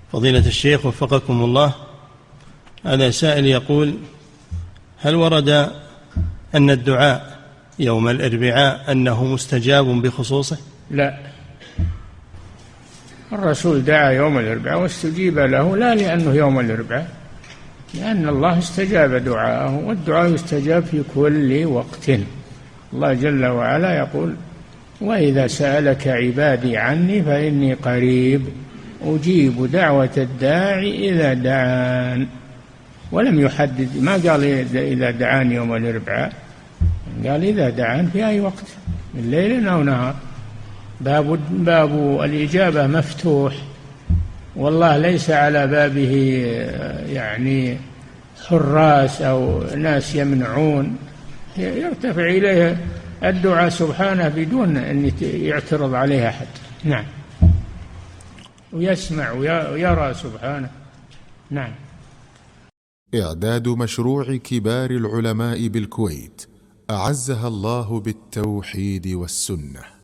فضيلة الشيخ وفقكم الله، هذا سائل يقول: هل ورد أن الدعاء يوم الأربعاء أنه مستجاب بخصوصه؟ لا، الرسول دعا يوم الأربعاء واستجيب له، لا لأنه يوم الأربعاء، لأن الله استجاب دعاءه، والدعاء يستجاب في كل وقت. الله جل وعلا يقول: وإذا سألك عبادي عني فإني قريب أجيب دعوة الداعي إذا دعان. ولم يحدد، ما قال إذا دعان يوم الأربعاء، قال إذا دعان في أي وقت من ليل أو نهار. باب الإجابة مفتوح، والله ليس على بابه يعني حراس أو ناس يمنعون، يرتفع إليه الدعاء سبحانه بدون أن يعترض عليه أحد. نعم، ويسمع ويرى سبحانه. نعم. إعداد مشروع كبار العلماء بالكويت أعزها الله بالتوحيد والسنة.